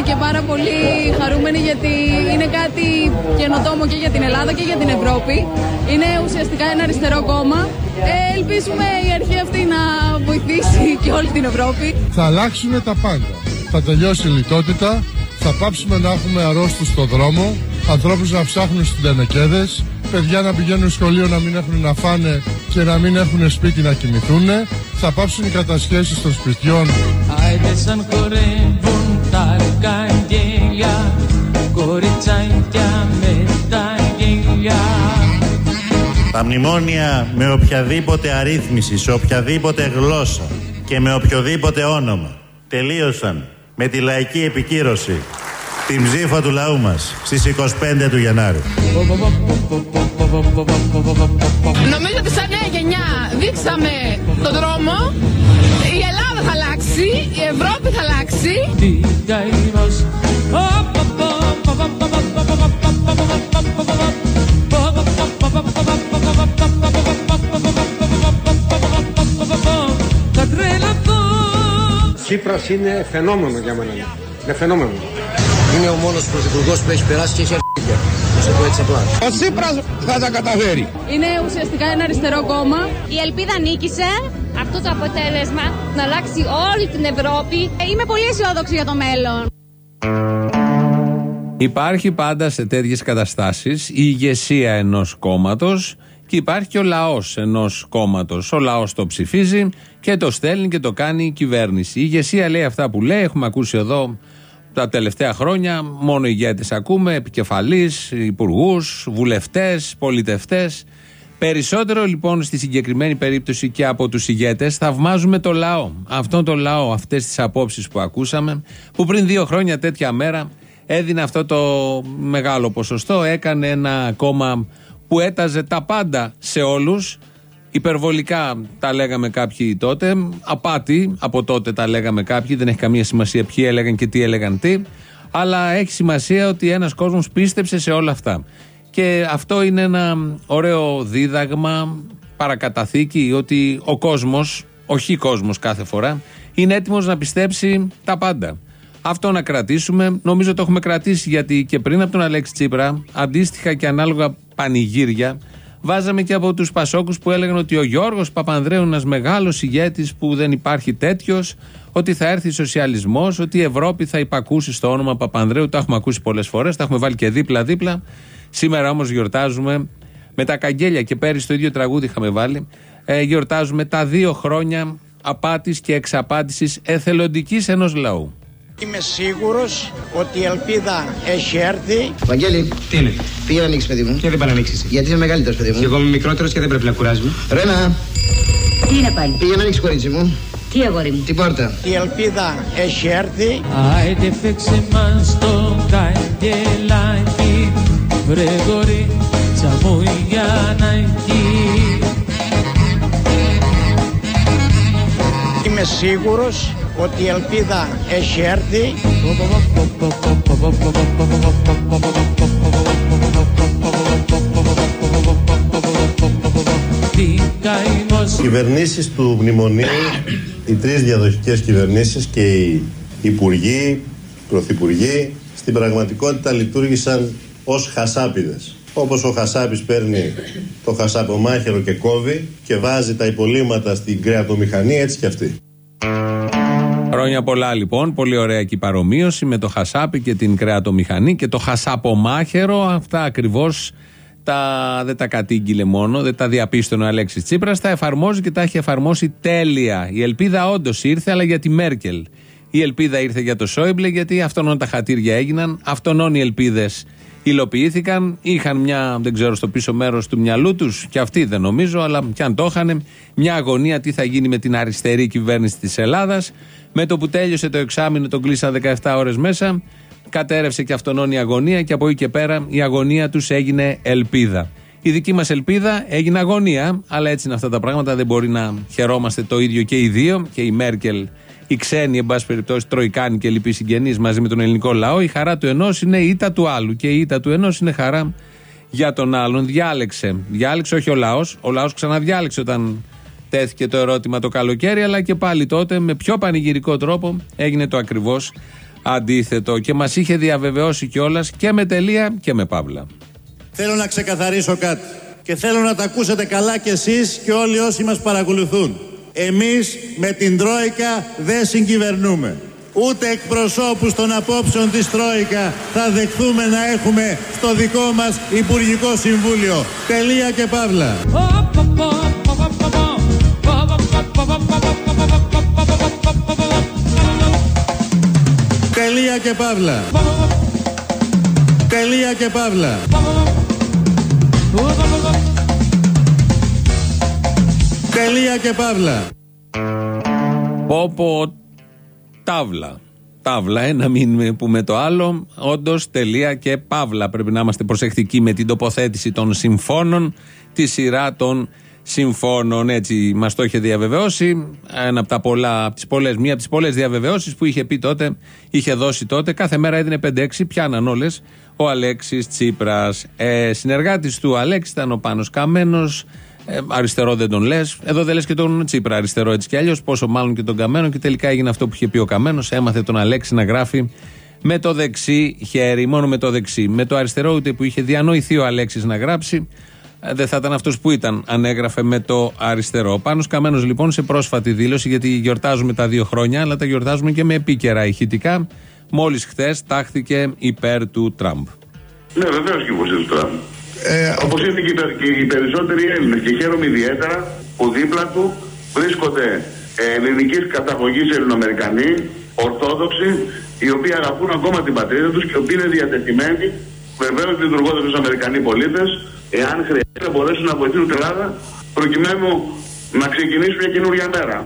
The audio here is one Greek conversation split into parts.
και πάρα πολύ χαρούμενοι γιατί είναι κάτι καινοτόμο και για την Ελλάδα και για την Ευρώπη. Είναι ουσιαστικά ένα αριστερό κόμμα. Ελπίζουμε η αρχή αυτή να βοηθήσει και όλη την Ευρώπη. Θα αλλάξουν τα πάντα. Θα τελειώσει η λιτότητα, θα πάψουμε να έχουμε αρρώστους στον δρόμο, ανθρώπους να ψάχνουν στις τενεκέδες, παιδιά να πηγαίνουν σχολείο να μην έχουν να φάνε και να μην έχουν σπίτι να κοιμηθούν, θα πάψουν οι κατασχέσεις των σπιτιών. Άιδεσαν χορεύουν τα αργαγγέλια, κοριτσάκια με τα γέλια. Τα μνημόνια με οποιαδήποτε αρρύθμιση, σε οποιαδήποτε γλώσσα και με οποιοδήποτε όνομα τελείωσαν με τη λαϊκή επικύρωση, την ψήφα του λαού μας στις 25 του Γενάρη. Νομίζω ότι σαν νέα γενιά δείξαμε τον δρόμο. Η Ελλάδα θα αλλάξει, η Ευρώπη θα αλλάξει. Τσίπρας είναι φαινόμενο για μένα. Είναι φαινόμενο. Είναι ο μόνος πρωθυπουργός που έχει περάσει και έχει αρχίδια. Σε το έτσι απλά. Ο Τσίπρας θα τα καταφέρει. Είναι ουσιαστικά ένα αριστερό κόμμα. Η ελπίδα νίκησε. Αυτό το αποτέλεσμα να αλλάξει όλη την Ευρώπη. Είμαι πολύ αισιόδοξη για το μέλλον. Υπάρχει πάντα σε τέτοιες καταστάσεις η ηγεσία ενός κόμματος και υπάρχει και ο λαός ενός κόμματος. Ο λαός το ψηφίζει και το στέλνει και το κάνει η κυβέρνηση. Η ηγεσία λέει αυτά που λέει, έχουμε ακούσει εδώ τα τελευταία χρόνια, μόνο ηγέτες ακούμε, επικεφαλείς, υπουργούς, βουλευτές, πολιτευτές. Περισσότερο λοιπόν στη συγκεκριμένη περίπτωση και από τους ηγέτες θαυμάζουμε το λαό. Αυτόν τον λαό, αυτές τις απόψεις που ακούσαμε, που πριν 2 χρόνια τέτοια μέρα έδινε αυτό το μεγάλο ποσοστό, έκανε ένα κόμμα που έταζε τα πάντα σε όλους. Υπερβολικά τα λέγαμε κάποιοι τότε, απάτη από τότε τα λέγαμε κάποιοι, δεν έχει καμία σημασία ποιοι έλεγαν και τι έλεγαν τι, αλλά έχει σημασία ότι ένας κόσμος πίστεψε σε όλα αυτά. Και αυτό είναι ένα ωραίο δίδαγμα, παρακαταθήκη, ότι ο κόσμος, όχι κόσμος κάθε φορά, είναι έτοιμος να πιστέψει τα πάντα. Αυτό να κρατήσουμε, νομίζω το έχουμε κρατήσει, γιατί και πριν από τον Αλέξη Τσίπρα, αντίστοιχα και ανάλογα πανηγύρια, βάζαμε και από τους Πασόκους που έλεγαν ότι ο Γιώργος Παπανδρέου, ένας μεγάλος ηγέτης που δεν υπάρχει τέτοιος, ότι θα έρθει σοσιαλισμός, ότι η Ευρώπη θα υπακούσει στο όνομα Παπανδρέου. Τα έχουμε ακούσει πολλές φορές, τα έχουμε βάλει και δίπλα-δίπλα. Σήμερα όμως γιορτάζουμε με τα καγγέλια, και πέρυσι το ίδιο τραγούδι είχαμε βάλει. Γιορτάζουμε τα 2 χρόνια απάτης και εξαπάτησης εθελοντικής ενός λαού. Είμαι σίγουρος ότι η ελπίδα έχει έρθει. Βαγγέλη, τι είναι? πήγε να ανοίξει, παιδί μου. Και δεν πάει να ανοίξει. Γιατί είσαι μεγαλύτερος, παιδί μου. Και εγώ είμαι μικρότερος και δεν πρέπει να κουράζουμε. Ρένα, Τι είναι πάλι? πήγε να ανοίξει, κορίτσι μου. Τι αγόρι μου? Την πόρτα. Η ελπίδα έχει έρθει. Άιντε φέξε μας το καγγελάκι, βρε κορίτσα μου για να εκεί. Είμαι σίγουρος ότι η ελπίδα έχει έρθει. Οι κυβερνήσεις του μνημονίου, οι 3 διαδοχικές κυβερνήσεις και οι υπουργοί, πρωθυπουργοί, στην πραγματικότητα λειτουργήσαν ως χασάπιδες. Όπως ο χασάπης παίρνει το χασαπομάχαιρο και κόβει και βάζει τα υπολείμματα στην κρεατομηχανή, έτσι και αυτοί. Χρόνια πολλά λοιπόν, πολύ ωραία και η παρομοίωση με το χασάπι και την κρεατομηχανή και το χασαπομάχαιρο. Αυτά ακριβώς δεν τα κατήγγειλε μόνο, δεν τα διαπίστωνε ο Αλέξης Τσίπρας, τα εφαρμόζει και τα έχει εφαρμόσει τέλεια. Η ελπίδα όντως ήρθε, αλλά για τη Μέρκελ. Η ελπίδα ήρθε για το Σόιμπλε, γιατί αυτόν τα χατήρια έγιναν, αυτόν οι ελπίδες υλοποιήθηκαν. Είχαν μια, δεν ξέρω, στο πίσω μέρος του μυαλού τους, και αυτοί δεν νομίζω, αλλά κι αν το είχαν, μια αγωνία τι θα γίνει με την αριστερή κυβέρνηση της Ελλάδας. Με το που τέλειωσε το εξάμηνο, τον κλείσαν 17 ώρες μέσα, κατέρευσε και αυτόν η αγωνία, και από εκεί και πέρα η αγωνία τους έγινε ελπίδα. Η δική μας ελπίδα έγινε αγωνία, αλλά έτσι είναι αυτά τα πράγματα, δεν μπορεί να χαιρόμαστε το ίδιο και οι δύο, και η Μέρκελ, οι ξένοι, εν πάση περιπτώσει, τροϊκάνοι και λοιποί συγγενείς μαζί με τον ελληνικό λαό. Η χαρά του ενός είναι η ήττα του άλλου, και η ήττα του ενός είναι χαρά για τον άλλον. Διάλεξε όχι ο λαός ξαναδιάλεξε όταν τέθηκε το ερώτημα το καλοκαίρι, αλλά και πάλι τότε με πιο πανηγυρικό τρόπο έγινε το ακριβώς αντίθετο. Και μας είχε διαβεβαιώσει κιόλας και με τελεία και με παύλα. Θέλω να ξεκαθαρίσω κάτι και θέλω να τα ακούσετε καλά κι εσείς και όλοι όσοι μας παρακολουθούν. Εμείς με την Τρόικα δεν συγκυβερνούμε. Ούτε εκπροσώπους των απόψεων της Τρόικα θα δεχθούμε να έχουμε στο δικό μας Υπουργικό Συμβούλιο. Τελεία και παύλα. Τελεία και παύλα. Τελεία και παύλα. Τελεία και παύλα. Ταύλα. Ταύλα, ένα μην πούμε το άλλο. Όντως, τελεία και παύλα. Πρέπει να είμαστε προσεκτικοί με την τοποθέτηση των συμφώνων, τη σειρά των συμφώνων. Έτσι μας το είχε διαβεβαιώσει. Μία από τις πολλές διαβεβαιώσεις που είχε πει τότε, είχε δώσει τότε. Κάθε μέρα έδινε 5-6, πιάναν όλες. Ο Αλέξης Τσίπρας. Συνεργάτης του Αλέξη ήταν ο Πάνος Καμένος. Αριστερό δεν τον λες. Εδώ δεν λες και τον Τσίπρα αριστερό έτσι κι αλλιώς. Πόσο μάλλον και τον Καμένο. Και τελικά έγινε αυτό που είχε πει ο Καμένος. Έμαθε τον Αλέξη να γράφει με το δεξί χέρι. Μόνο με το δεξί. Με το αριστερό ούτε που είχε διανοηθεί ο Αλέξης να γράψει. Δεν θα ήταν αυτός που ήταν αν έγραφε με το αριστερό. Ο Πάνος Καμένος λοιπόν σε πρόσφατη δήλωση, γιατί γιορτάζουμε τα 2 χρόνια, αλλά τα γιορτάζουμε και με επίκαιρα ηχητικά. Μόλις χθες τάχθηκε υπέρ του Τραμπ. Ναι, βεβαίως και υποστηρίζει του Τραμπ. Όπως είναι και οι περισσότεροι Έλληνες, και χαίρομαι ιδιαίτερα που δίπλα του βρίσκονται ελληνικής καταγωγής Ελληνοαμερικανοί, Ορθόδοξοι, οι οποίοι αγαπούν ακόμα την πατρίδα τους και οι οποίοι είναι διατεθειμένοι, βεβαίως λειτουργώντας ως Αμερικανοί πολίτες, εάν χρειάζεται να μπορέσουν να βοηθήσουν την Ελλάδα προκειμένου να ξεκινήσει μια καινούργια μέρα.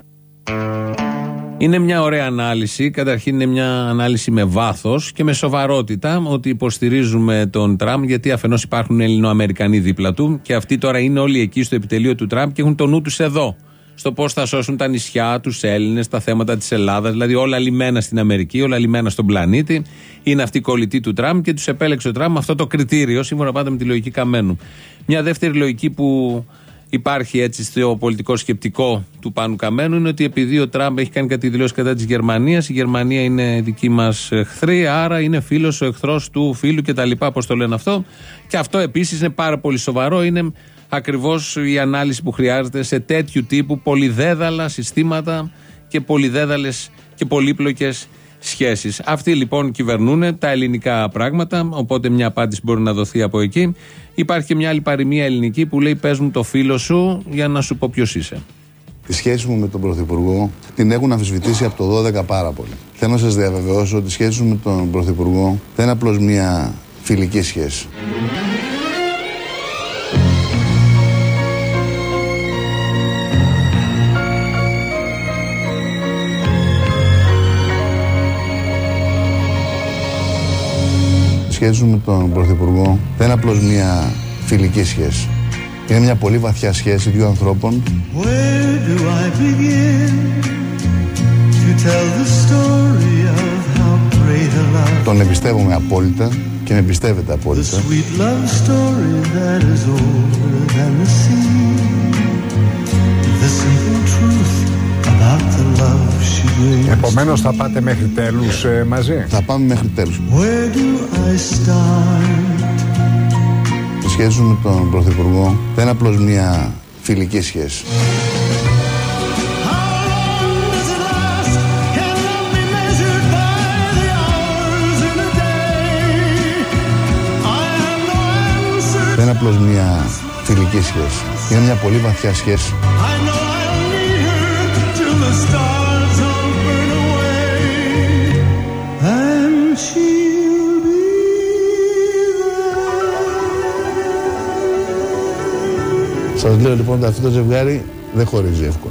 Είναι μια ωραία ανάλυση. Καταρχήν είναι μια ανάλυση με βάθος και με σοβαρότητα, ότι υποστηρίζουμε τον Τραμπ, γιατί αφενός υπάρχουν Ελληνοαμερικανοί δίπλα του και αυτοί τώρα είναι όλοι εκεί στο επιτελείο του Τραμπ και έχουν το νου τους εδώ. Στο πώς θα σώσουν τα νησιά, τους Έλληνες, τα θέματα της Ελλάδας, δηλαδή όλα λιμένα στην Αμερική, όλα λιμένα στον πλανήτη. Είναι αυτή η κολλητή του Τραμπ και τους επέλεξε ο Τραμπ με αυτό το κριτήριο, σύμφωνα πάντα με τη λογική Καμένου. Μια δεύτερη λογική που υπάρχει έτσι στο πολιτικό σκεπτικό του Πάνου Καμένου είναι ότι επειδή ο Τραμπ έχει κάνει κάτι δηλώσεις κατά της Γερμανίας, η Γερμανία είναι δική μας εχθρή, άρα είναι φίλος ο εχθρός του φίλου κτλ. Πώς το λένε αυτό. Και αυτό επίσης είναι πάρα πολύ σοβαρό. Είναι ακριβώς η ανάλυση που χρειάζεται σε τέτοιου τύπου πολυδέδαλα συστήματα και πολυδέδαλες και πολύπλοκες σχέσεις. Αυτοί λοιπόν κυβερνούν τα ελληνικά πράγματα, οπότε μια απάντηση μπορεί να δοθεί από εκεί. Υπάρχει και μια άλλη παροιμία ελληνική που λέει: πες μου το φίλο σου για να σου πω ποιος είσαι. Τη σχέση μου με τον Πρωθυπουργό την έχουν αμφισβητήσει από το 12 πάρα πολύ. Θέλω να σας διαβεβαιώσω ότι η σχέση μου με τον Πρωθυπουργό δεν είναι απλώς μια φιλική σχέση. Η σχέση μου με τον Πρωθυπουργό δεν είναι απλώς μια φιλική σχέση. Είναι μια πολύ βαθιά σχέση δύο ανθρώπων. Τον εμπιστεύομαι απόλυτα και με εμπιστεύεται απόλυτα. Επομένως θα πάτε μέχρι τέλους μαζί. Θα πάμε μέχρι τέλους. Η σχέση μου με τον Πρωθυπουργό δεν είναι απλώς μια φιλική σχέση. Δεν είναι απλώς μια φιλική σχέση. Είναι μια πολύ βαθιά σχέση. Σας λέω λοιπόν ότι αυτό το ζευγάρι δεν χωρίζει εύκολα.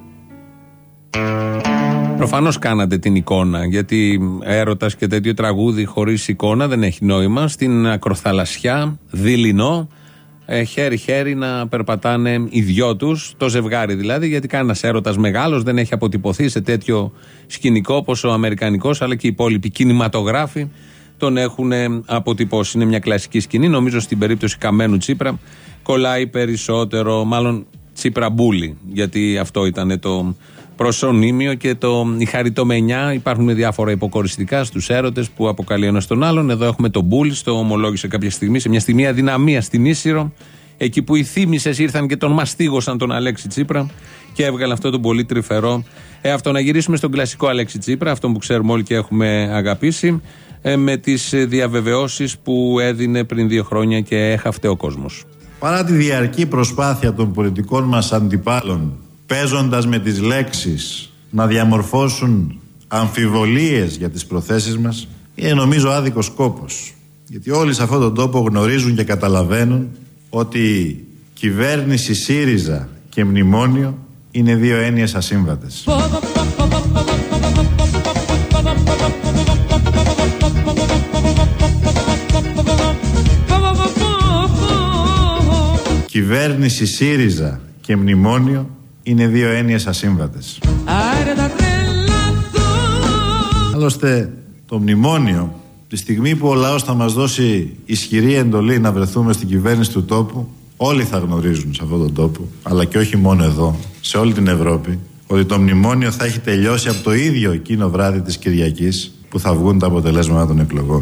Προφανώς κάνατε την εικόνα, γιατί έρωτας και τέτοιο τραγούδι χωρίς εικόνα δεν έχει νόημα. Στην ακροθαλασσιά, δειλινό, χέρι-χέρι να περπατάνε οι δυο τους, το ζευγάρι δηλαδή, γιατί κανένας έρωτας μεγάλος δεν έχει αποτυπωθεί σε τέτοιο σκηνικό όπως ο αμερικανικός, αλλά και οι υπόλοιποι κινηματογράφοι τον έχουν αποτυπώσει. Είναι μια κλασική σκηνή, νομίζω στην περίπτωση Καμένου Τσίπρα κολλάει περισσότερο, μάλλον Τσίπρα Μπούλη, γιατί αυτό ήταν προσωνύμιο και η χαριτομενιά. Υπάρχουν διάφορα υποκοριστικά στους έρωτες που αποκαλεί ένας τον άλλον. Εδώ έχουμε τον Μπούλης, το ομολόγησε κάποια στιγμή, σε μια στιγμή αδυναμία στην Ίσυρο, εκεί που οι θύμησες ήρθαν και τον μαστίγωσαν τον Αλέξη Τσίπρα και έβγαλε αυτό τον πολύ τρυφερό αυτό. Να γυρίσουμε στον κλασικό Αλέξη Τσίπρα, αυτόν που ξέρουμε όλοι και έχουμε αγαπήσει, με τις διαβεβαιώσεις που έδινε πριν 2 χρόνια και έχαυτε ο κόσμος. Παρά τη διαρκή προσπάθεια των πολιτικών μας αντιπάλων, παίζοντας με τις λέξεις να διαμορφώσουν αμφιβολίες για τις προθέσεις μας, είναι νομίζω άδικος κόπος. Γιατί όλοι σε αυτόν τον τόπο γνωρίζουν και καταλαβαίνουν ότι κυβέρνηση ΣΥΡΙΖΑ και μνημόνιο είναι 2 έννοιες ασύμβατες. Κυβέρνηση ΣΥΡΙΖΑ και μνημόνιο είναι 2 έννοιες ασύμβατες. Άλλωστε το μνημόνιο, τη στιγμή που ο λαός θα μας δώσει ισχυρή εντολή να βρεθούμε στην κυβέρνηση του τόπου, όλοι θα γνωρίζουν σε αυτόν τον τόπο, αλλά και όχι μόνο εδώ, σε όλη την Ευρώπη, ότι το μνημόνιο θα έχει τελειώσει από το ίδιο εκείνο βράδυ της Κυριακής που θα βγουν τα αποτελέσματα των εκλογών.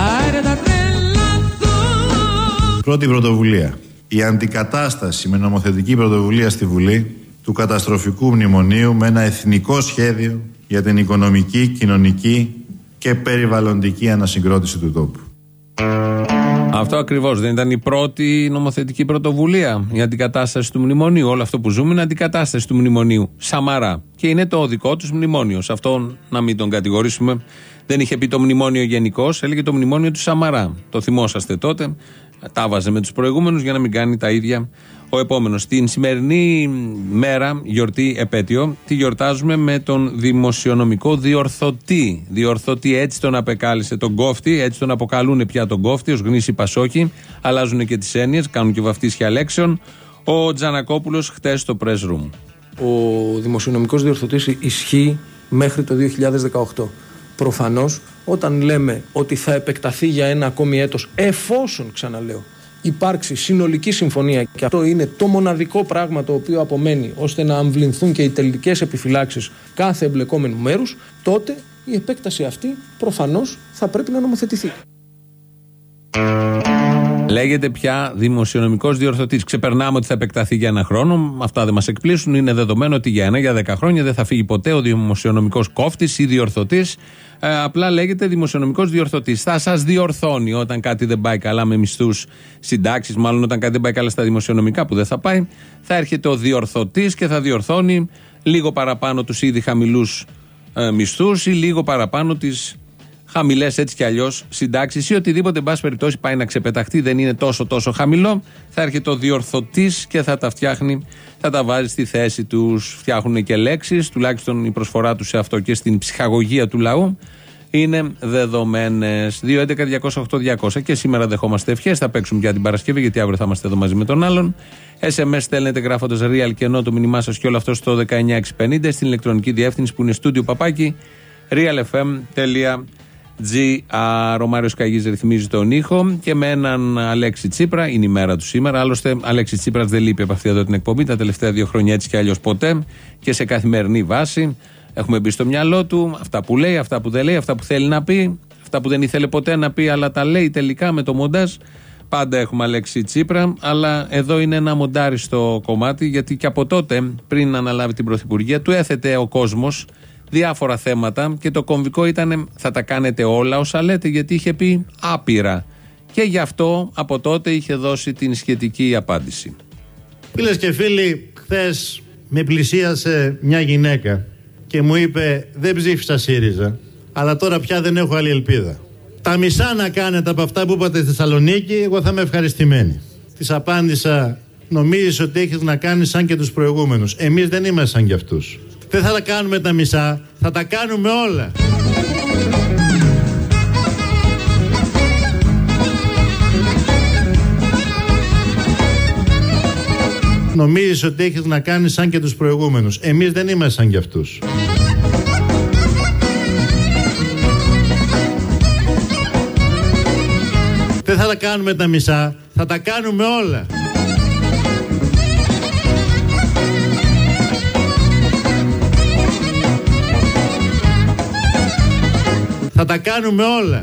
Πρώτη πρωτοβουλία. Η αντικατάσταση με νομοθετική πρωτοβουλία στη Βουλή του καταστροφικού μνημονίου με ένα εθνικό σχέδιο για την οικονομική, κοινωνική και περιβαλλοντική ανασυγκρότηση του τόπου. Αυτό ακριβώς δεν ήταν η πρώτη νομοθετική πρωτοβουλία, η αντικατάσταση του μνημονίου. Όλο αυτό που ζούμε είναι αντικατάσταση του μνημονίου. Σαμαρά. Και είναι το δικό τους μνημόνιο. Σε αυτό να μην τον κατηγορήσουμε. Δεν είχε πει το μνημόνιο γενικώς, έλεγε το μνημόνιο του Σαμαρά. Το θυμόσαστε τότε. Τα βάζε με τους προηγούμενους για να μην κάνει τα ίδια ο επόμενος. Την σημερινή μέρα, γιορτή επέτειο, τη γιορτάζουμε με τον δημοσιονομικό διορθωτή. Διορθωτή, έτσι τον απεκάλεσε τον κόφτη, έτσι τον αποκαλούν πια τον κόφτη, ως γνήσι Πασόκη. Αλλάζουν και τις έννοιες, κάνουν και βαφτίσια λέξεων. Ο Τζανακόπουλος χτες στο press room. Ο δημοσιονομικός διορθωτής ισχύει μέχρι το 2018. Προφανώς, όταν λέμε ότι θα επεκταθεί για ένα ακόμη έτος, εφόσον, ξαναλέω, υπάρξει συνολική συμφωνία, και αυτό είναι το μοναδικό πράγμα το οποίο απομένει ώστε να αμβληνθούν και οι τελικές επιφυλάξεις κάθε εμπλεκόμενου μέρους, τότε η επέκταση αυτή προφανώς θα πρέπει να νομοθετηθεί. Λέγεται πια δημοσιονομικός διορθωτής. Ξεπερνάμε ότι θα επεκταθεί για 1 χρόνο. Αυτά δεν μας εκπλήσουν. Είναι δεδομένο ότι για 1, για 10 χρόνια δεν θα φύγει ποτέ ο δημοσιονομικός κόφτης ή διορθωτής. Απλά λέγεται δημοσιονομικός διορθωτής. Θα σας διορθώνει όταν κάτι δεν πάει καλά με μισθούς, συντάξεις, μάλλον όταν κάτι δεν πάει καλά στα δημοσιονομικά, που δεν θα πάει. Θα έρχεται ο διορθωτής και θα διορθώνει λίγο παραπάνω τους ήδη χαμηλούς μισθούς ή λίγο παραπάνω τις χαμηλές έτσι κι αλλιώς συντάξεις ή οτιδήποτε, εν πάση περιπτώσει, πάει να ξεπεταχτεί, δεν είναι τόσο χαμηλό. Θα έρχεται ο διορθωτής και θα τα φτιάχνει, θα τα βάζει στη θέση τους. Φτιάχνουν και λέξεις, τουλάχιστον η προσφορά τους σε αυτό και στην ψυχαγωγία του λαού είναι δεδομένες. 2.11.208.200 και σήμερα δεχόμαστε ευχές. Θα παίξουμε πια την Παρασκευή, γιατί αύριο θα είμαστε εδώ μαζί με τον άλλον. SMS στέλνετε γράφοντας real και ενώ το μήνυμά σας και όλο αυτό στο 19650 στην ηλεκτρονική διεύθυνση που είναι studio papaki realfm.gr. Ο Μάριος Καγής ρυθμίζει τον ήχο και με έναν Αλέξη Τσίπρα. Είναι η μέρα του σήμερα. Άλλωστε, Αλέξης Τσίπρας δεν λείπει από αυτή εδώ την εκπομπή τα τελευταία 2 χρόνια, έτσι κι αλλιώς ποτέ, και σε καθημερινή βάση. Έχουμε μπει στο μυαλό του αυτά που λέει, αυτά που δεν λέει, αυτά που θέλει να πει, αυτά που δεν ήθελε ποτέ να πει, αλλά τα λέει τελικά με το μοντάζ. Πάντα έχουμε Αλέξη Τσίπρα, αλλά εδώ είναι ένα μοντάριστο κομμάτι, γιατί και από τότε, πριν αναλάβει την πρωθυπουργία, του έθετε ο κόσμος διάφορα θέματα και το κομβικό ήταν θα τα κάνετε όλα όσα λέτε, γιατί είχε πει άπειρα. Και γι' αυτό από τότε είχε δώσει την σχετική απάντηση. Φίλες και φίλοι, χθες με πλησίασε μια γυναίκα και μου είπε δεν ψήφισα ΣΥΡΙΖΑ, αλλά τώρα πια δεν έχω άλλη ελπίδα. Τα μισά να κάνετε από αυτά που είπατε στη Θεσσαλονίκη, εγώ θα είμαι ευχαριστημένη. Της απάντησα, νομίζεις ότι έχεις να κάνεις σαν και τους προηγούμενους. Εμείς δεν είμαστε σαν κι αυτούς. Δεν θα τα κάνουμε τα μισά, θα τα κάνουμε όλα. Νομίζεις ότι έχεις να κάνεις σαν και τους προηγούμενους. Εμείς δεν είμαστε σαν κι αυτούς. Δεν θα τα κάνουμε τα μισά, θα τα κάνουμε όλα. Θα τα κάνουμε όλα.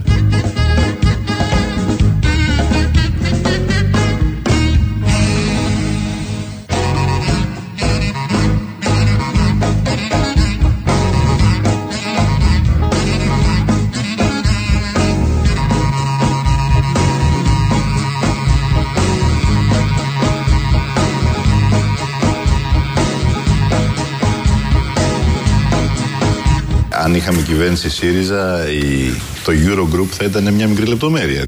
Αν είχαμε κυβέρνηση ΣΥΡΙΖΑ, το Eurogroup θα ήταν μια μικρή λεπτομέρεια.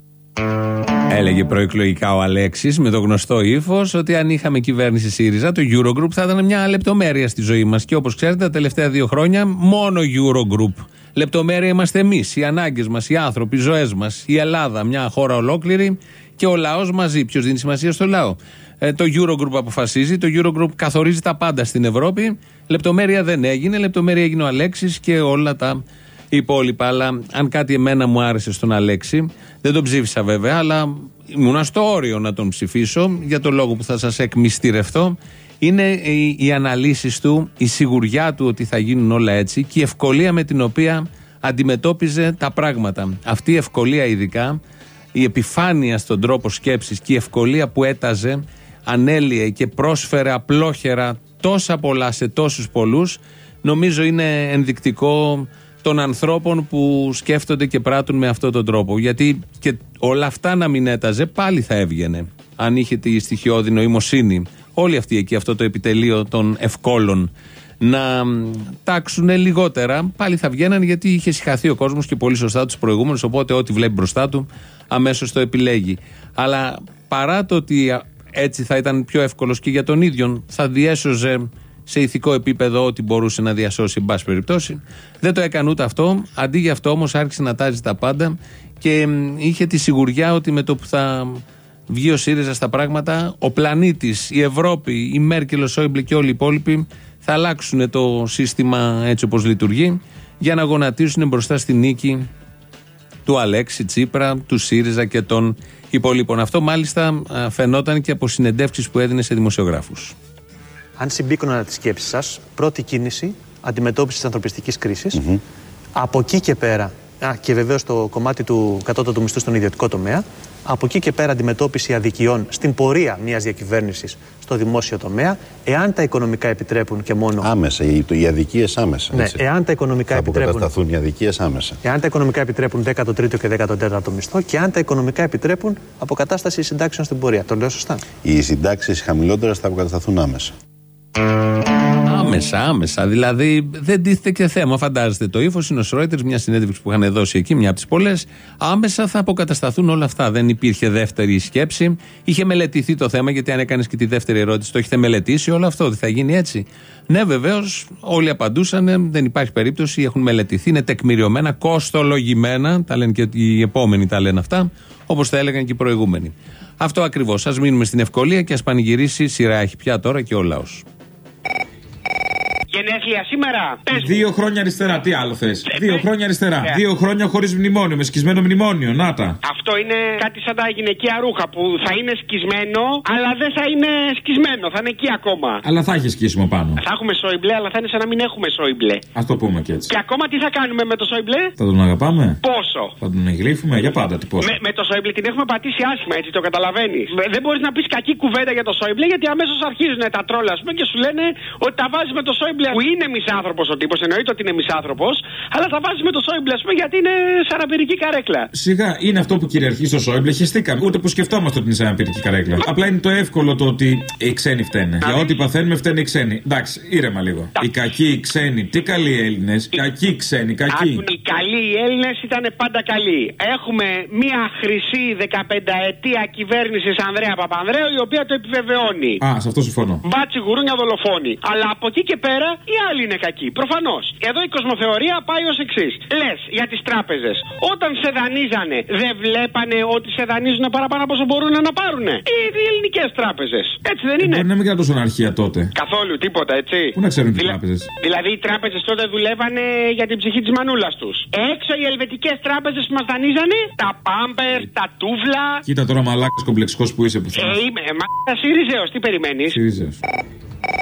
Έλεγε προεκλογικά ο Αλέξης με το γνωστό ύφος ότι αν είχαμε κυβέρνηση ΣΥΡΙΖΑ, το Eurogroup θα ήταν μια λεπτομέρεια στη ζωή μας. Και όπως ξέρετε, τα τελευταία 2 χρόνια μόνο Eurogroup. Λεπτομέρεια είμαστε εμείς, οι ανάγκες μας, οι άνθρωποι, οι ζωές μας, η Ελλάδα, μια χώρα ολόκληρη και ο λαός μαζί. Ποιος δίνει σημασία στο λαό? Το Eurogroup αποφασίζει, το Eurogroup καθορίζει τα πάντα στην Ευρώπη. Λεπτομέρεια δεν έγινε, λεπτομέρεια έγινε ο Αλέξης και όλα τα υπόλοιπα. Αλλά αν κάτι εμένα μου άρεσε στον Αλέξη, δεν τον ψήφισα βέβαια, αλλά ήμουνα στο όριο να τον ψηφίσω για το λόγο που θα σας εκμυστηρευτώ. Είναι οι αναλύσεις του, η σιγουριά του ότι θα γίνουν όλα έτσι και η ευκολία με την οποία αντιμετώπιζε τα πράγματα. Αυτή η ευκολία ειδικά, η επιφάνεια στον τρόπο σκέψης και η ευκολία που έταζε, ανέλυε και πρόσφερε απλόχερα τόσα πολλά σε τόσους πολλούς, νομίζω είναι ενδεικτικό των ανθρώπων που σκέφτονται και πράττουν με αυτόν τον τρόπο. Γιατί και όλα αυτά να μην έταζε, πάλι θα έβγαινε. Αν είχε τη στοιχειώδη νοημοσύνη, όλοι αυτοί εκεί, αυτό το επιτελείο των ευκόλων, να τάξουν λιγότερα, πάλι θα βγαίναν, γιατί είχε συχαθεί ο κόσμος και πολύ σωστά τους προηγούμενους. Οπότε, ό,τι βλέπει μπροστά του, αμέσως το επιλέγει. Αλλά παρά το ότι έτσι θα ήταν πιο εύκολος και για τον ίδιο, θα διέσωζε σε ηθικό επίπεδο ό,τι μπορούσε να διασώσει, εν πάση περιπτώσει. Δεν το έκανε ούτε αυτό. Αντί για αυτό όμως άρχισε να τάζει τα πάντα και είχε τη σιγουριά ότι με το που θα βγει ο ΣΥΡΙΖΑ στα πράγματα, ο πλανήτης, η Ευρώπη, η Μέρκελ, ο Σόιμπλε και όλοι οι υπόλοιποι θα αλλάξουν το σύστημα έτσι όπως λειτουργεί για να γονατίσουν μπροστά στη νίκη του Αλέξη Τσίπρα, του ΣΥΡΙΖΑ και των υπολείπων. Αυτό μάλιστα φαινόταν και από συνεντεύξεις που έδινε σε δημοσιογράφους. Αν συμπίκωνα τις σκέψεις σας, πρώτη κίνηση αντιμετώπιση της ανθρωπιστικής κρίσης. Από εκεί και πέρα, και βεβαίως το κομμάτι του κατώτατου μισθού στον ιδιωτικό τομέα, από εκεί και πέρα αντιμετώπιση αδικιών στην πορεία μιας διακυβέρνησης στο δημόσιο τομέα, εάν τα οικονομικά επιτρέπουν και μόνο. Άμεσα, οι αδικίες άμεσα. Ναι, εάν τα οικονομικά θα επιτρέπουν. αποκατασταθούν οι αδικίες άμεσα. Εάν τα οικονομικά επιτρέπουν 13ο και 14ο μισθό και αν τα οικονομικά επιτρέπουν αποκατάσταση συντάξεων στην πορεία. Το λέω σωστά? Οι συντάξεις χαμηλότερες θα αποκατασταθούν άμεσα. Άμεσα. Δηλαδή δεν τίθεται και θέμα. Φαντάζεστε το ύφος είναι ο Reuters, μια συνέντευξη που είχαν δώσει εκεί, μια από τις πολλές. Άμεσα θα αποκατασταθούν όλα αυτά. Δεν υπήρχε δεύτερη σκέψη. Είχε μελετηθεί το θέμα, γιατί αν έκανες και τη δεύτερη ερώτηση, το έχετε μελετήσει όλο αυτό, ότι θα γίνει έτσι? Ναι, βεβαίως, όλοι απαντούσαν, δεν υπάρχει περίπτωση, έχουν μελετηθεί, είναι τεκμηριωμένα, κοστολογημένα. Τα λένε και οι επόμενοι, τα λένε αυτά, όπως τα έλεγαν και οι προηγούμενοι. Αυτό ακριβώς. Ας μείνουμε στην ευκολία και ας πανηγυρίσει. Σειρά έχει πια τώρα και ο λαός. Γενέθλια σήμερα. 2 χρόνια αριστερά, τι άλλο θες? 2 χρόνια αριστερά. 2 χρόνια χωρίς μνημόνιο, με σκισμένο μνημόνιο. Να τα. Αυτό είναι κάτι σαν τα γυναικεία ρούχα που θα είναι σκισμένο, αλλά δεν θα είναι σκισμένο. Θα είναι εκεί ακόμα. Αλλά θα έχει σκίσιμο πάνω. Θα έχουμε Σόιμπλε, αλλά θα είναι σαν να μην έχουμε Σόιμπλε. Ας το πούμε και έτσι. Και ακόμα τι θα κάνουμε με το Σόιμπλε? Θα τον αγαπάμε. Πόσο? Θα τον εγγλύφουμε για πάντα, τι πόσο? Με το Σόιμπλε την έχουμε πατήσει άσχημα, έτσι το καταλαβαίνεις. Δεν μπορείς να πεις κακή κουβέντα για το Σόιμπλε, γιατί αμέσως αρχίζουν τα τρόλα, ας πούμε, και σου λένε ότι τα βάζει με το Σόιμπλε που είναι μισάνθρωπος ο τύπος, εννοείται ότι είναι μισάνθρωπος, αλλά θα βάζει με το Σόιμπλε, ας πούμε, γιατί είναι σαραπηρική καρέκλα. Σιγά, είναι αυτό που κυριαρχεί στο Σόιμπλε, χεστήκαμε. Ούτε που σκεφτόμαστε ότι είναι σαραπηρική καρέκλα. Απλά είναι το εύκολο το ότι οι ξένοι φταίνε. Για ό,τι παθαίνουμε φταίνε οι ξένοι. Εντάξει, ήρεμα λίγο. Οι κακοί, οι ξένοι, τι καλοί Έλληνες. Κακοί ξένοι, κακοί. Οι καλοί Έλληνες ήταν πάντα καλοί. Έχουμε μια χρυσή 15ετία κυβέρνηση Ανδρέα Παπανδρέου, η οποία το επιβεβαιώνει. Α, σε αυτό συμφωνώ. Μπάτσι γουρούνια δολοφόνοι. Αλλά από εκεί και πέρα οι άλλοι είναι κακοί. Προφανώς. Εδώ η κοσμοθεωρία πάει ως εξής. Λες για τις τράπεζες. Όταν σε δανείζανε, δεν βλέπανε ότι σε δανείζουν παραπάνω από όσο μπορούν να πάρουνε? Οι ελληνικές τράπεζες. Έτσι δεν είναι? Μπορεί να μην κρατούσαν αρχεία τότε. Καθόλου τίποτα, έτσι. Πού να ξέρουν οι τράπεζες? Δηλαδή οι τράπεζες τότε δουλεύανε για την ψυχή της μανούλας τους. Έξω οι ελβετικές τράπεζες που μας δανείζανε, τα πάμπερ, τα τούβλα. Κοίτα τώρα μαλάκας κομπλεξικός που είσαι που θέλεις. Είμαι, ΣΥΡΙΖΑΕΟΣ, τι περιμένεις? ΣΥΡΙΖΑΕΟΣ.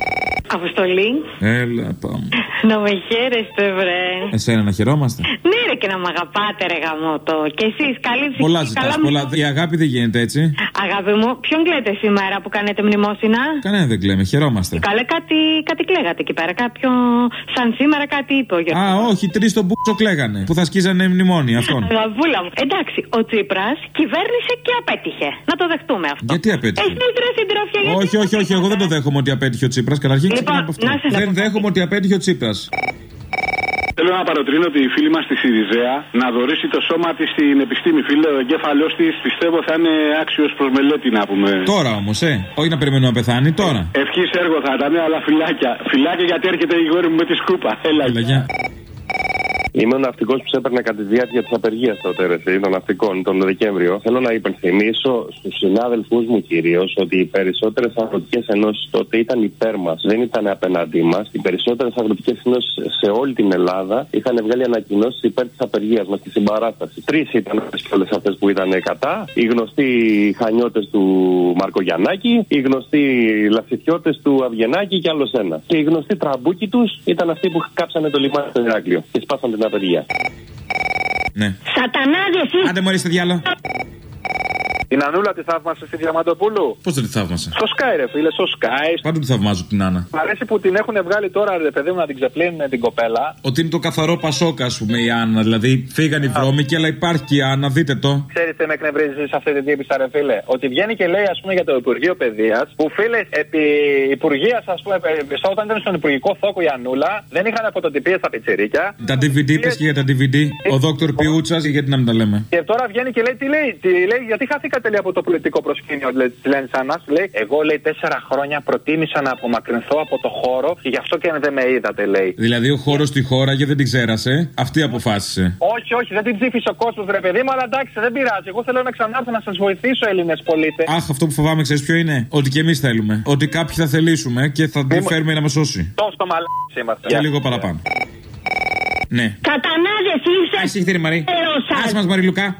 Αποστολή. Έλα, πάμε. Να με χαίρεστε, βρε. Εσένα να χαιρόμαστε. Ναι, ρε, και να μ' αγαπάτε, ρε γαμώτο. Και εσείς, καλή ψυχή. Πολλά ζητάς, πολλά. Η αγάπη δεν γίνεται έτσι. Αγάπη μου, ποιον κλαίτε σήμερα που κάνετε μνημόσυνα? Κανένα δεν κλαίμε, χαιρόμαστε. Καλέ, κάτι κλαίγατε εκεί πέρα. Κάποιο. Σαν σήμερα κάτι είπε ο Γιώργος. Α, όχι, 3 στον μπούτσο κλαίγανε. Που θα σκίζανε μνημόνια αυτόν. Αγαπούλα μου. Εντάξει, ο Τσίπρας κυβέρνησε και απέτυχε. Να το δεχτούμε αυτό. Γιατί απέτυχε? Συντροφιά, όχι, εγώ δεν το δέχομαι ότι απέτυχε ο Τσίπρας. Καταρχήν ξεκινάμε από αυτό. Δεν δέχομαι ότι απέτυχε ο Τσίπρας. Θέλω να παροτρύνω τη φίλη μας τη Σιριζέα να δωρήσει το σώμα της στην επιστήμη. Φίλε, ο εγκέφαλός της πιστεύω θα είναι άξιος προς μελέτη, να πούμε. Τώρα όμως, όχι να περιμένουμε να πεθάνει, τώρα. Ευχής έργο θα ήταν, αλλά φυλάκια. Φυλάκια γιατί έρχεται η γόρη μου με τη σκούπα. Έλα, γεια. Είμαι ο ναυτικός που έπαιρνε κατά τη διάρκεια της απεργίας τότε, των ναυτικών, τον Δεκέμβριο. Θέλω να υπενθυμίσω στους συνάδελφούς μου κυρίως ότι οι περισσότερες αγροτικές ενώσεις τότε ήταν υπέρ μας, δεν ήταν απέναντί μας. Οι περισσότερες αγροτικές ενώσεις σε όλη την Ελλάδα είχαν βγάλει ανακοινώσεις υπέρ της απεργίας μας και συμπαράσταση. 3 ήταν όλες αυτές που ήταν κατά. Οι γνωστοί χανιώτες του Μαρκογιαννάκη, οι γνωστοί λαφιτιώτες του Αυγενάκη και άλλος ένα. Και οι γνωστοί τραμπούκοι τους ήταν αυτοί που κάψανε το λιμάνι στο Ηράκλειο και σπάσαν την απεργία. Ναι. Σατανάδες είσαι! Άντε μωρί στο διάλο. Την Ανούλα τη θαύμασε στη Διαμαντοπούλου. Πώς δεν τη θαύμασε? Στο Sky, ρε φίλε, στο Sky. Πάντου τη θαυμάζω την Άννα. Μ' αρέσει που την έχουν βγάλει τώρα, ρε παιδί μου, να την ξεπλύνουν την κοπέλα. Ότι είναι το καθαρό Πασόκα, α πούμε, η Άννα. Δηλαδή φύγαν οι βρώμικοι, αλλά υπάρχει και η Άννα, δείτε το. Ξέρεις τι με εκνευρίζει σε αυτή την τύπησα, ρε φίλε? Ότι βγαίνει και λέει, α πούμε, για το Υπουργείο Παιδείας, που φίλε, επί Υπουργείας, α πούμε, όταν ήταν στον Υπουργικό Θόκο η Ανούλα, δεν είχαν αποτοτυπίες στα πιτσιρίκια. Τα DVD, πες και για τα DVD. Ο Δόκτωρ Πιούτσας, γιατί να μην τα λέμε. Και τώρα βγαίνει και λέει, τι λέει, γιατί χαθήκατε λέει από το πολιτικό προσκήνιο, τη λένε σαν μας, λέει, εγώ λέει 4 χρόνια προτίμησα να απομακρυνθώ από το χώρο και γι' αυτό και δεν με είδατε, λέει. Δηλαδή ο χώρος στη χώρα και δεν την ξέρασε, αυτή αποφάσισε. Όχι, δεν την ψήφισε ο κόσμος, ρε παιδί μου, αλλά εντάξει, δεν πειράζει. Εγώ θέλω να ξανάρθω να σας βοηθήσω, Έλληνες πολίτες. Αχ, αυτό που φοβάμαι, ξέρεις ποιο είναι? Ότι και εμείς θέλουμε. Ότι κάποιοι θα θελήσουμε και θα την φέρουμε να μας σώσει. Τόσο μαλάκι είμαστε. Και λίγο παραπάνω. Ναι. Κατανάδες είσαι! Ας συγχτήρι Μαρή. Άσε μας Μαρή Λουκά.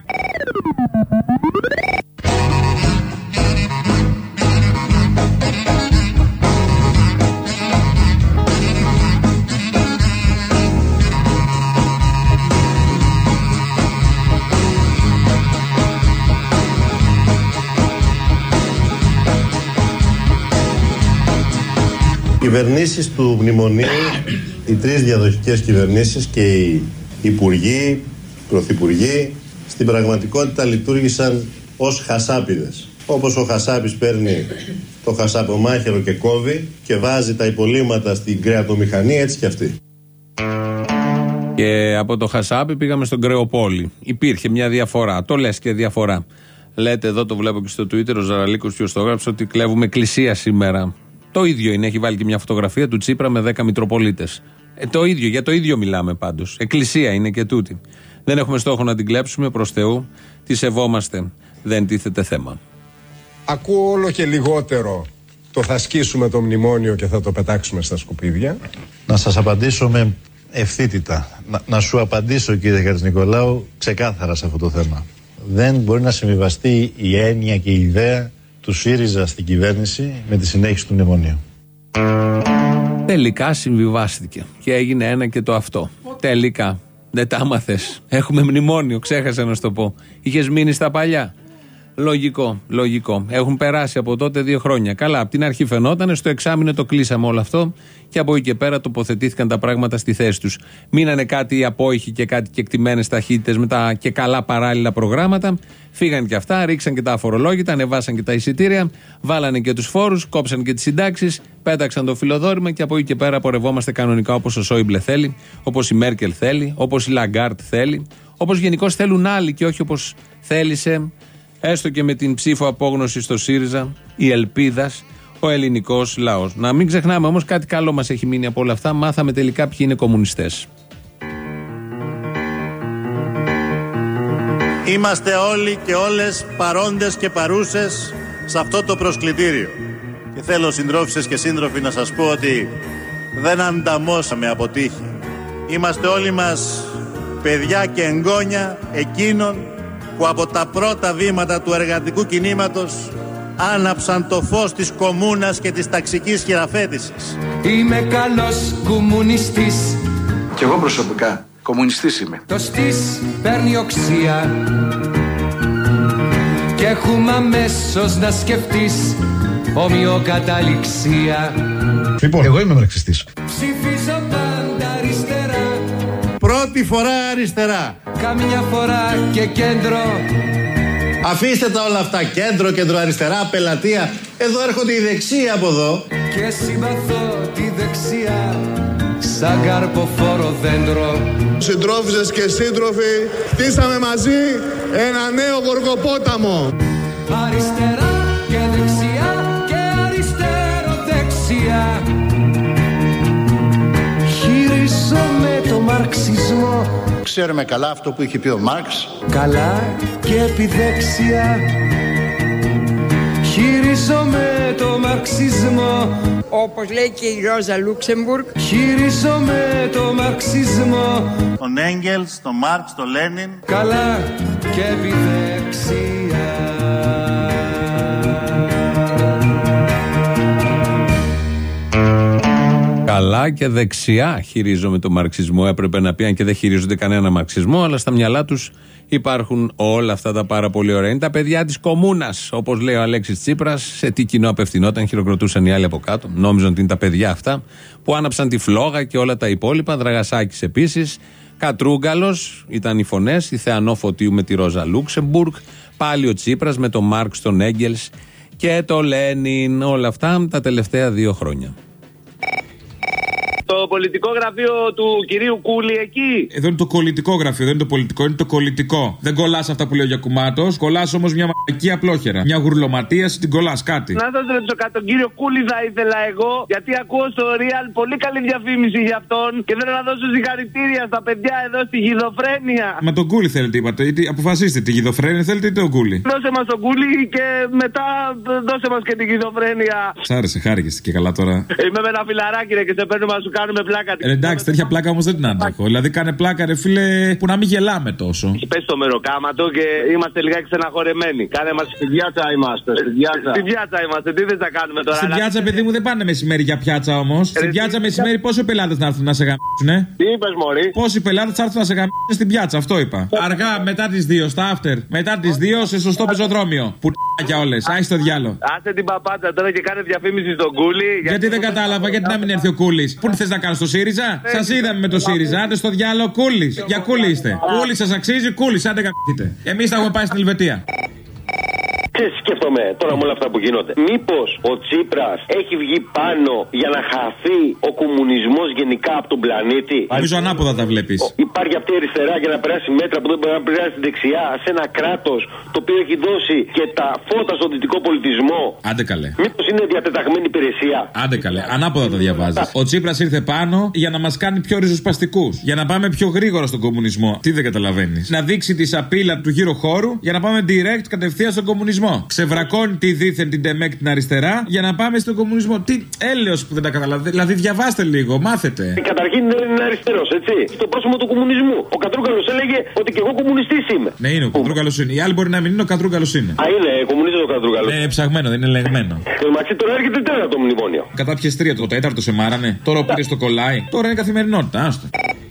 Οι κυβερνήσεις του μνημονίου, οι 3 διαδοχικές κυβερνήσεις και οι υπουργοί, πρωθυπουργοί, στην πραγματικότητα λειτουργήσαν ως χασάπιδες. Όπως ο χασάπης παίρνει το χασαπομάχαιρο και κόβει και βάζει τα υπολείμματα στην κρεατομηχανή, έτσι και αυτή. Και από το χασάπι πήγαμε στον Κρεοπόλη. Υπήρχε μια διαφορά. Το λες και διαφορά. Λέτε εδώ, το βλέπω και στο Twitter, ο Ζαραλίκος ποιος το έγραψε, ότι κλέβουμε εκκλησία σήμερα. Το ίδιο είναι. Έχει βάλει και μια φωτογραφία του Τσίπρα με 10 μητροπολίτες. Το ίδιο, για το ίδιο μιλάμε πάντως. Εκκλησία είναι και τούτη. Δεν έχουμε στόχο να την κλέψουμε, προς Θεού. Τη σεβόμαστε. Δεν τίθεται θέμα. Ακούω όλο και λιγότερο το θα σκίσουμε το μνημόνιο και θα το πετάξουμε στα σκουπίδια. Να σας απαντήσω με ευθύτητα. Να σου απαντήσω, κύριε Χατζηνικολάου, ξεκάθαρα σε αυτό το θέμα. Δεν μπορεί να συμβιβαστεί η έννοια και η ιδέα του ΣΥΡΙΖΑ στην κυβέρνηση με τη συνέχιση του μνημονίου. Τελικά συμβιβάστηκε και έγινε ένα και το αυτό. Τελικά. Δεν τα άμαθες. Έχουμε μνημόνιο, ξέχασα να σου το πω. Είχες μείνει στα παλιά. Λογικό. Έχουν περάσει από τότε 2 χρόνια. Καλά, από την αρχή φαινόταν, στο εξάμηνο το κλείσαμε όλο αυτό και από εκεί και πέρα τοποθετήθηκαν τα πράγματα στη θέση τους. Μείνανε κάτι απόϊχοι και κάτι κεκτημένες ταχύτητες με τα και καλά παράλληλα προγράμματα. Φύγαν και αυτά, ρίξαν και τα αφορολόγητα, ανεβάσαν και τα εισιτήρια, βάλανε και τους φόρους, κόψαν και τις συντάξεις, πέταξαν το φιλοδόρημα και από εκεί και πέρα πορευόμαστε κανονικά όπως ο Σόιμπλε θέλει, όπως η Μέρκελ θέλει, όπως η Λαγκάρτ θέλει, όπως γενικώς θέλουν άλλοι και όχι όπως θέλησε. Έστω και με την ψήφο απόγνωση στο ΣΥΡΙΖΑ, η ελπίδας, ο ελληνικός λαός. Να μην ξεχνάμε όμως κάτι καλό μας έχει μείνει από όλα αυτά. Μάθαμε τελικά ποιοι είναι κομμουνιστές. Είμαστε όλοι και όλες παρόντες και παρούσες σε αυτό το προσκλητήριο. Και θέλω συντρόφισσες και σύντροφοι να σας πω ότι δεν ανταμώσαμε από τύχη. Είμαστε όλοι μας παιδιά και εγγόνια εκείνων που από τα πρώτα βήματα του εργατικού κινήματος άναψαν το φως της κομμούνας και της ταξικής χειραφέτησης. Είμαι καλός κομμουνιστής. Κι εγώ προσωπικά κομμουνιστής είμαι. Το στής παίρνει οξία και έχουμε αμέσως να σκεφτείς ομοιοκαταληξία. Λοιπόν, εγώ είμαι μαρξιστής. Ψηφίζω πάντα αριστερά. Πρώτη φορά αριστερά. Καμιά φορά και κέντρο. Αφήστε τα όλα αυτά, κέντρο, κεντροαριστερά, πελατεία. Εδώ έρχονται οι δεξιοί από εδώ. Και συμπαθώ τη δεξιά σαν καρποφόρο δέντρο. Συντρόφισσες και σύντροφοι, χτίσαμε μαζί ένα νέο Γοργοπόταμο. Αριστερά και δεξιά και αριστεροδεξιά. Χειρίζομαι το μαρξισμό. Ξέρουμε καλά αυτό που είχε πει ο Μάρξ. Καλά και επιδέξια. Χειρίζομαι το μαρξισμό. Όπως λέει και η Ρόζα Λούξεμπουργκ. Χειρίζομαι το μαρξισμό. Τον Έγγελς, τον Μάρξ, τον Λένιν. Καλά και επιδέξια. Καλά και δεξιά χειρίζομαι το μαρξισμό. Έπρεπε να πει, αν και δεν χειρίζονται κανένα μαρξισμό, αλλά στα μυαλά τους υπάρχουν όλα αυτά τα πάρα πολύ ωραία. Είναι τα παιδιά της κομμούνας, όπως λέει ο Αλέξης Τσίπρας. Σε τι κοινό απευθυνόταν, χειροκροτούσαν οι άλλοι από κάτω. Νόμιζαν ότι είναι τα παιδιά αυτά που άναψαν τη φλόγα και όλα τα υπόλοιπα. Δραγασάκης επίσης. Κατρούγκαλος ήταν οι φωνές. Η Θεανό Φωτίου με τη Ρόζα Λούξεμπουργκ. Πάλι ο Τσίπρας με τον Μάρξ, τον Έγγελς και τον Λένιν. Όλα αυτά τα τελευταία 2 χρόνια. Το πολιτικό γραφείο του κυρίου Κούλη εκεί. Εδώ είναι το κολλητικό γραφείο, δεν είναι το πολιτικό, είναι το κολλητικό. Δεν κολλάς αυτά που λέει ο Γιακουμάτος, κολλάς όμως μια μαλακή απλόχερα. Μια γουρλωματίαση, την κολλάς κάτι. Να σας ρωτήσω κάτι, τον κύριο Κούλη θα ήθελα εγώ, γιατί ακούω στο Real πολύ καλή διαφήμιση για αυτόν και θέλω να δώσω συγχαρητήρια στα παιδιά εδώ στη Γιδοφρένεια. Μα τον Κούλη θέλετε, είπατε, αποφασίστε τη Γιδοφρένεια θέλετε ή τον Κούλη. Δώσε μας τον Κούλη και μετά δώσε μας και την Γιδοφρένεια. Σ' άρεσε, χάρηκες και καλά τώρα. Είμαι με ένα φιλαράκι ρε και σε παίρνουμε να σου κάνουμε πλάκα. Εντάξει, τέτοια πλάκα όμως δεν την αντέχω. Δηλαδή κάνε πλάκα, ρε φίλε, που να μην γελάμε τόσο. Έχει πέσει το μεροκάματο και είμαστε λιγάκι στεναχωρεμένοι. Κάνε μας στη πιάτσα είμαστε. Στη πιάτσα είμαστε, τι δεν θα κάνουμε τώρα. Στην πιάτσα, παιδί μου, δεν πάνε μεσημέρι για πιάτσα όμως. Στην πιάτσα μεσημέρι πόσοι πελάτες να έρθουν να σε γαμίσουνε. Τι είπες, μωρή. Πόσοι πελάτες θα έρθουν να σε γαμίσουν στην πιάτσα, αυτό είπα. Αργά μετά τις 2, στα after. Μετά τις 2 σε σωστό πεζοδρόμιο. Πουτάκια όλες, άσε το διάλο. Άσε την παπάτσα τώρα και κάνε διαφήμιση στον Κούλη. Γιατί δεν κατάλαβα, γιατί να μην έρθει ο Κούλης. Πού θες να κάνεις το ΣΥΡΙΖΑ? Σας είδαμε με το ΣΥΡΙΖΑ, άντε στο διάλο Κούλης. Για Κούλη είστε. Κούλη σας αξίζει, Κούλης, άντε καπείτε. Εμείς θα έχουμε πάει στην Ελβετία. Σκέφτομαι τώρα με όλα αυτά που γίνονται. Μήπως ο Τσίπρας έχει βγει πάνω για να χαθεί ο κομμουνισμός γενικά από τον πλανήτη? Νομίζω ανάποδα τα βλέπεις. Υπάρχει αυτή η αριστερά για να περάσει μέτρα που δεν μπορεί να περάσει στην δεξιά σε ένα κράτος το οποίο έχει δώσει και τα φώτα στον δυτικό πολιτισμό. Άντε καλέ. Μήπως είναι διατεταγμένη υπηρεσία? Άντε καλέ. Ανάποδα τα διαβάζεις. Ο Τσίπρας ήρθε πάνω για να μας κάνει πιο ριζοσπαστικούς. Για να πάμε πιο γρήγορα στον κομμουνισμό. Τι δεν καταλαβαίνεις? Να δείξει τη σαπίλα του γύρω χώρου για να πάμε direct κατευθείαν στον κομμουνισμό. Ξεβρακώνει τη δίθεν την ΤΕΜΕΚ την αριστερά για να πάμε στον κομμουνισμό. Τι έλεος που δεν τα καταλαβαίνετε. Δηλαδή διαβάστε λίγο, μάθετε. Καταρχήν δεν είναι αριστερός, έτσι. Στο πρόσωπο του κομμουνισμού. Ο Κατρούγκαλος έλεγε ότι και εγώ κομμουνιστής είμαι. Ναι, είναι ο Κατρούγκαλος είναι. Οι άλλοι μπορεί να μην είναι, ο Κατρούγκαλος είναι. Α, είναι κομμουνιστής ο Κατρούγκαλος. Ναι, ψαγμένο, δεν είναι ελεγμένο. Το μεταξύ τώρα έρχεται τέταρτο μνημόνιο. Κατά ποιες 3, το 4ο σε μάρανε. Τώρα που πήρε στο κολλάι. Τώρα είναι καθημερινότητα, άστο.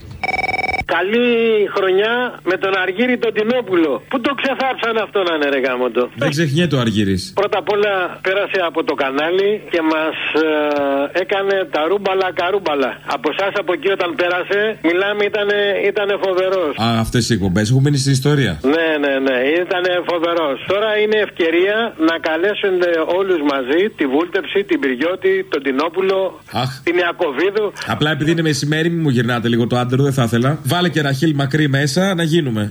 Καλή χρονιά με τον Αργύρη τον Τινόπουλο. Πού το ξεθάψαν αυτό να είναι ρε γάμο το. Δεν ξεχνιέται ο Αργύρης. Πρώτα απ' όλα πέρασε από το κανάλι και μας έκανε τα ρούμπαλα καρούμπαλα. Από εσάς από εκεί όταν πέρασε, μιλάμε ήταν φοβερός. Α, αυτές οι εκπομπές έχουν μείνει στην ιστορία. Ναι, ήταν φοβερός. Τώρα είναι ευκαιρία να καλέσουν όλους μαζί τη Βούλτεψη, την Πυριώτη, τον Τινόπουλο, την Ιακωβίδου. Απλά επειδή είναι μεσημέρι, μην μου γυρνάτε λίγο το άντερο, δεν θα ήθελα. Βάλε και Ραχίλ Μακρύ μέσα να γίνουμε.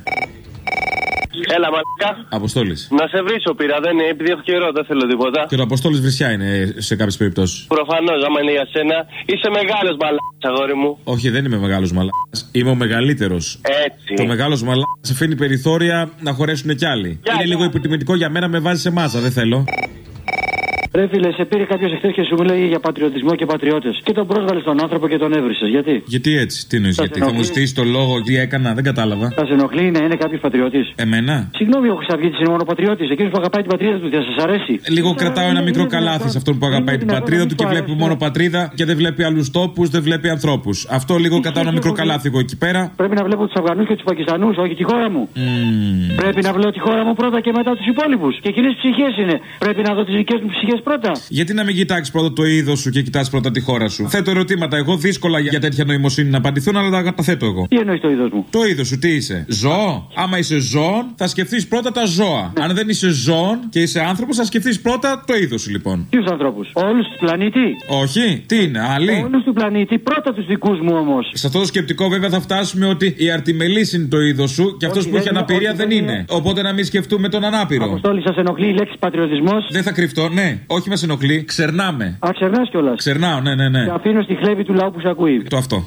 Έλα, μαλάκα. Αποστόλης. Να σε βρίσω πήρα, δεν είναι, επειδή έχω καιρό, δεν θέλω τίποτα. Και το Αποστόλης βρισιά είναι σε κάποιες περιπτώσεις. Προφανώς, άμα είναι για σένα, είσαι μεγάλος μαλάκας, αγόρι μου. Όχι, δεν είμαι μεγάλος μαλάκας. Είμαι ο μεγαλύτερος. Έτσι. Το μεγάλος μαλάκας αφήνει περιθώρια να χωρέσουν κι άλλοι. Είναι λίγο υποτιμητικό για μένα, με βάζει σε μάζα, δεν θέλω. Ρε φίλε, σε πήρε κάποιο εχθές και σου μιλάει για πατριωτισμό και πατριώτες. Και τον πρόσβαλε στον άνθρωπο και τον έβρισες. Γιατί? Γιατί έτσι, τι εννοείς, γιατί? Θα μου στήσει το λόγο, τι έκανα, δεν κατάλαβα. Θα σε ενοχλεί να είναι κάποιο πατριώτης? Εμένα? Συγγνώμη, ο Χρυσαυγίτης είναι μόνο πατριώτης. Εκείνος που αγαπάει την πατρίδα του, θα σας αρέσει? Λίγο κρατάω ένα μικρό καλάθι σε αυτόν που αγαπάει την πατρίδα του και βλέπει μόνο πατρίδα και δεν βλέπει άλλους τόπους, δεν βλέπει ανθρώπους. Αυτό λίγο κρατάω ένα μικρό καλάθι εγώ εκεί πέρα. Πρέπει να βλέπω τους Αφγανούς και τους Πακιστανούς, όχι τη χώρα μου. Πρέπει να βλέπω τη χώρα μου πρώτα και μετά τους υπόλοιπους. Και κοινές ψυχές είναι. Πρέπει να δω τις δικές μου ψυχές πρώτα. Γιατί να μην κοιτάξεις πρώτα το είδος σου και κοιτάς πρώτα τη χώρα σου? Θέτω ερωτήματα εγώ, δύσκολα για τέτοια νοημοσύνη να απαντηθούν, αλλά τα θέτω εγώ. Τι εννοείς το είδος μου? Το είδος σου, τι είσαι? Ζώο. Άμα είσαι ζώο, θα σκεφτείς πρώτα τα ζώα. Ναι. Αν δεν είσαι ζώο και είσαι άνθρωπος, θα σκεφτείς πρώτα το είδος σου, λοιπόν. Ποιους ανθρώπους? Όλους του πλανήτη? Όχι, τι είναι, άλλοι? Όλους του πλανήτη, πρώτα τους δικούς μου όμως. Σε αυτό το σκεπτικό, βέβαια, θα φτάσουμε ότι η αρτιμελής είναι το είδος σου και αυτός που έχει αναπηρία δεν είναι. Οπότε να μην σκεφτούμε τον ανάπηρο. Αποστόλη, σας ενοχλεί η λέξη πατριωτισμός? Δεν θα κρυφτώ, ναι. Όχι, μας ενοχλεί. Ξερνάμε. Α, ξερνάς κιόλας. Ξερνάω, ναι. Και αφήνω στη χλέβη του λαού που σε ακούει. Το αυτό.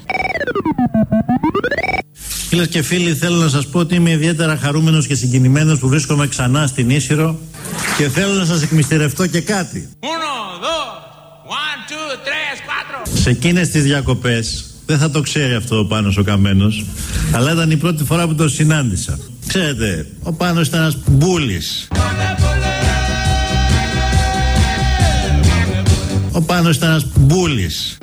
Φίλες και φίλοι, θέλω να σας πω ότι είμαι ιδιαίτερα χαρούμενος και συγκινημένος που βρίσκομαι ξανά στην Ίσυρο και θέλω να σας εκμυστηρευτώ και κάτι. 1, 2, 1, 2, 3, 4. Σε εκείνες τις διακοπές, δεν θα το ξέρει αυτό ο Πάνος ο Καμένος, αλλά ήταν η πρώτη φορά που τον συνάντησα. Ξέρετε, ο Πάνος ήταν ένας μπούλης. Ο Πάνος ήταν ένας μπούλης.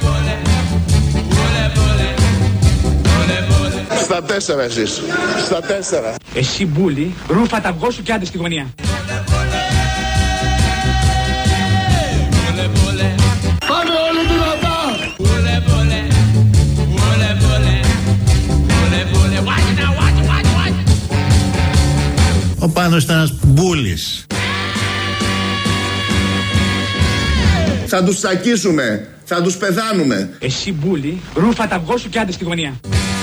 Στα 4 εσείς. Στα 4. Εσύ μπούλη, ρούφα τα αυγό σου και άντε στη γωνία. Πάμε όλοι δυνατά. Ο Πάνος ήταν ένας μπούλης. Θα τους τσακίσουμε. Θα τους πεθάνουμε. Εσύ μπούλη, ρούφα τα αυγό σου και άντε στη γωνία.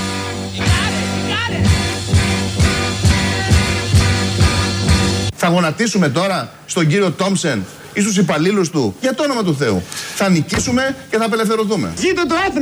Θα γονατίσουμε τώρα στον κύριο Τόμψεν ή στους υπαλλήλους του? Για το όνομα του Θεού. Θα νικήσουμε και θα απελευθερωθούμε. Ζήτω το έθνο!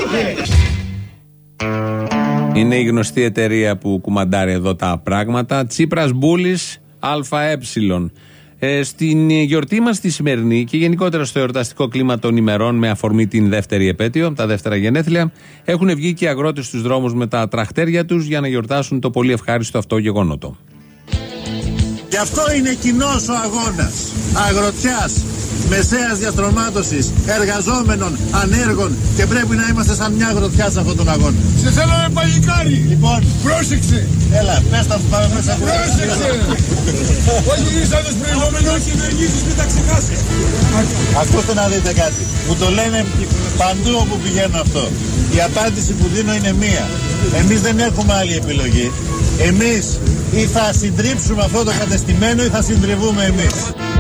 Είναι η γνωστή εταιρεία που κουμαντάρει εδώ τα πράγματα. Τσίπρας Μπούλης ΑΕ. Στην γιορτή μας τη σημερινή και γενικότερα στο εορταστικό κλίμα των ημερών με αφορμή την δεύτερη επέτειο, τα δεύτερα γενέθλια, έχουν βγει και οι αγρότες στους δρόμους με τα τραχτέρια τους για να γιορτάσουν το πολύ ευχάριστο αυτό γεγονότο. Γι' αυτό είναι κοινός ο αγώνας αγροτιάς, μεσαίας διαστρωμάτωσης, εργαζόμενων, ανέργων και πρέπει να είμαστε σαν μια αγροτιά σε αυτόν τον αγώνα. Σε θέλω με παλικάρι. Λοιπόν, πρόσεξε. Έλα, πες τα που πάμε μέσα. Πρόσεξε. Όχι σαν τους προηγούμενους. Όχι ενεργήσεις, μην τα ξεχάσεις. Ακούστε να δείτε κάτι. Μου το λένε παντού όπου πηγαίνω αυτό. Η απάντηση που δίνω είναι μία. Εμείς δεν έχουμε άλλη επιλογή. Εμείς ή θα συντρίψουμε αυτό το κατεστημένο ή θα συντριβούμε εμείς.